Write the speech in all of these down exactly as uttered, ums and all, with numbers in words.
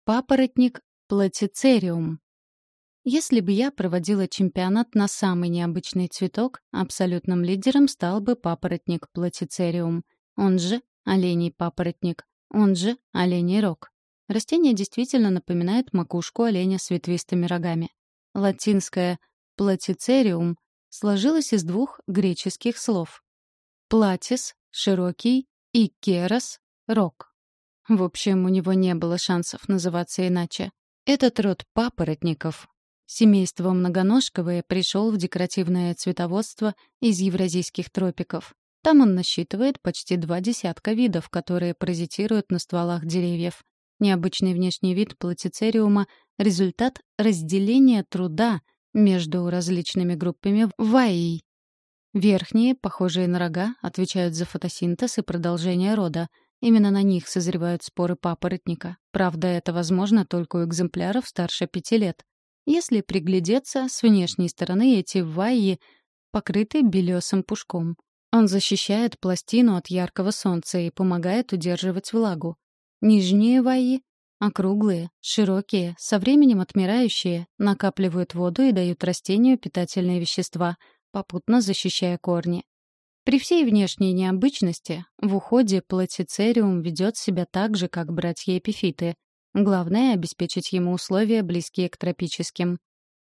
Папоротник платицериум. Если бы я проводила чемпионат на самый необычный цветок, абсолютным лидером стал бы папоротник платицериум, он же оленей папоротник, он же оленей рог. Растение действительно напоминает макушку оленя с ветвистыми рогами. Латинское платицериум сложилось из двух греческих слов: платис — широкий и керос — рог. В общем, у него не было шансов называться иначе. Этот род папоротников, семейство многоножковые, пришел в декоративное цветоводство из евразийских тропиков. Там он насчитывает почти два десятка видов, которые паразитируют на стволах деревьев. Необычный внешний вид платицериума — результат разделения труда между различными группами вайей. Верхние, похожие на рога, отвечают за фотосинтез и продолжение рода. Именно на них созревают споры папоротника. Правда, это возможно только у экземпляров старше пяти лет. Если приглядеться, с внешней стороны эти вайи покрыты белесым пушком. Он защищает пластину от яркого солнца и помогает удерживать влагу. Нижние вайи — округлые, широкие, со временем отмирающие, накапливают воду и дают растению питательные вещества, попутно защищая корни. При всей внешней необычности в уходе платицериум ведет себя так же, как братья-эпифиты. Главное — обеспечить ему условия, близкие к тропическим.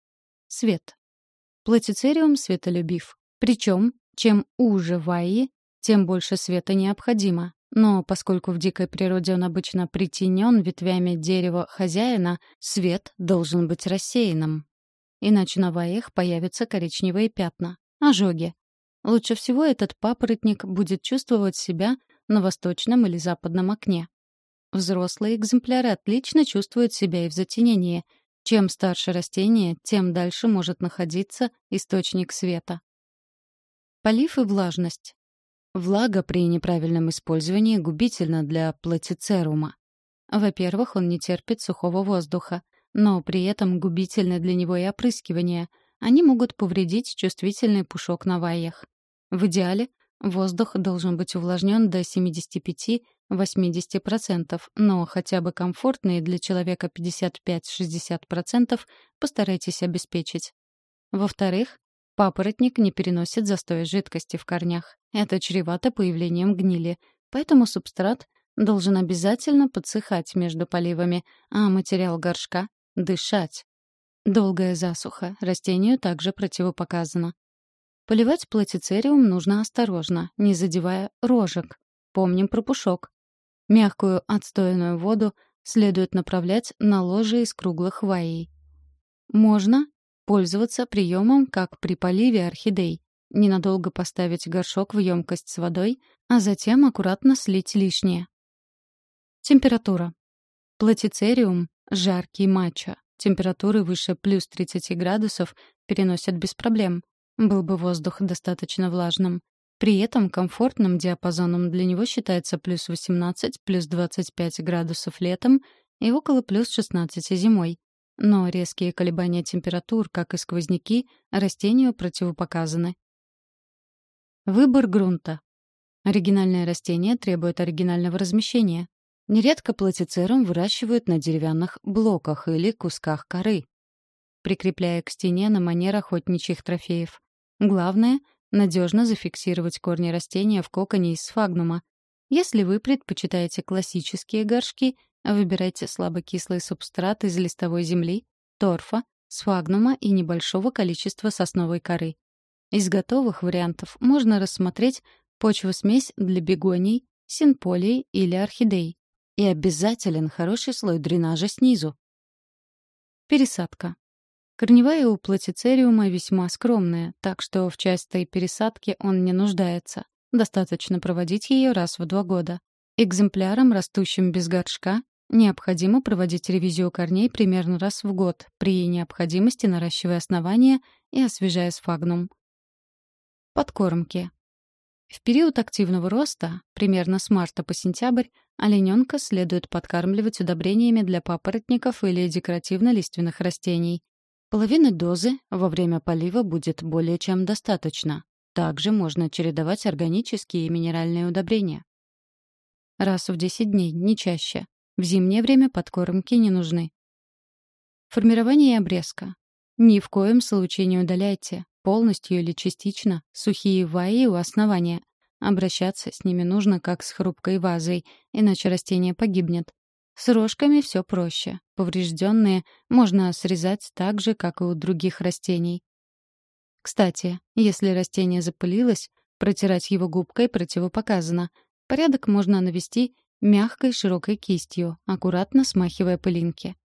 Свет. Платицериум светолюбив. Причем, чем уже вайи, тем больше света необходимо. Но поскольку в дикой природе он обычно притенен ветвями дерева хозяина, свет должен быть рассеянным. Иначе на ваях появятся коричневые пятна — ожоги. Лучше всего этот папоротник будет чувствовать себя на восточном или западном окне. Взрослые экземпляры отлично чувствуют себя и в затенении. Чем старше растение, тем дальше может находиться источник света. Полив и влажность. Влага при неправильном использовании губительна для платицерума. Во-первых, он не терпит сухого воздуха, но при этом губительно для него и опрыскивание. Они могут повредить чувствительный пушок на вайях. В идеале воздух должен быть увлажнен до семьдесят пять — восемьдесят процентов, но хотя бы комфортные для человека пятьдесят пять — шестьдесят процентов постарайтесь обеспечить. Во-вторых, папоротник не переносит застоя жидкости в корнях. Это чревато появлением гнили, поэтому субстрат должен обязательно подсыхать между поливами, а материал горшка — дышать. Долгая засуха растению также противопоказана. Поливать платицериум нужно осторожно, не задевая рожек. Помним про пушок. Мягкую отстойную воду следует направлять на ложе из круглых ваей. Можно пользоваться приемом, как при поливе орхидей. Ненадолго поставить горшок в емкость с водой, а затем аккуратно слить лишнее. Температура. Платицериум — жаркий мачо. Температуры выше плюс тридцати градусов переносят без проблем. Был бы воздух достаточно влажным. При этом комфортным диапазоном для него считается плюс восемнадцать, плюс двадцать пять градусов летом и около плюс шестнадцати зимой. Но резкие колебания температур, как и сквозняки, растению противопоказаны. Выбор грунта. Оригинальное растение требует оригинального размещения. Нередко платицерум выращивают на деревянных блоках или кусках коры, прикрепляя к стене на манер охотничьих трофеев. Главное — надежно зафиксировать корни растения в коконе из сфагнума. Если вы предпочитаете классические горшки, выбирайте слабокислый субстрат из листовой земли, торфа, сфагнума и небольшого количества сосновой коры. Из готовых вариантов можно рассмотреть почву-смесь для бегоний, синполий или орхидей. И обязателен хороший слой дренажа снизу. Пересадка. Корневая у платицериума весьма скромная, так что в частой пересадке он не нуждается. Достаточно проводить ее раз в два года. Экземплярам, растущим без горшка, необходимо проводить ревизию корней примерно раз в год, при необходимости наращивая основания и освежая сфагнум. Подкормки. В период активного роста, примерно с марта по сентябрь, олененка следует подкармливать удобрениями для папоротников или декоративно-лиственных растений. Половины дозы во время полива будет более чем достаточно. Также можно чередовать органические и минеральные удобрения. Раз в десять дней, не чаще. В зимнее время подкормки не нужны. Формирование и обрезка. Ни в коем случае не удаляйте, полностью или частично, сухие ваи у основания. Обращаться с ними нужно как с хрупкой вазой, иначе растение погибнет. С рожками все проще. Поврежденные можно срезать так же, как и у других растений. Кстати, если растение запылилось, протирать его губкой противопоказано. Порядок можно навести мягкой широкой кистью, аккуратно смахивая пылинки.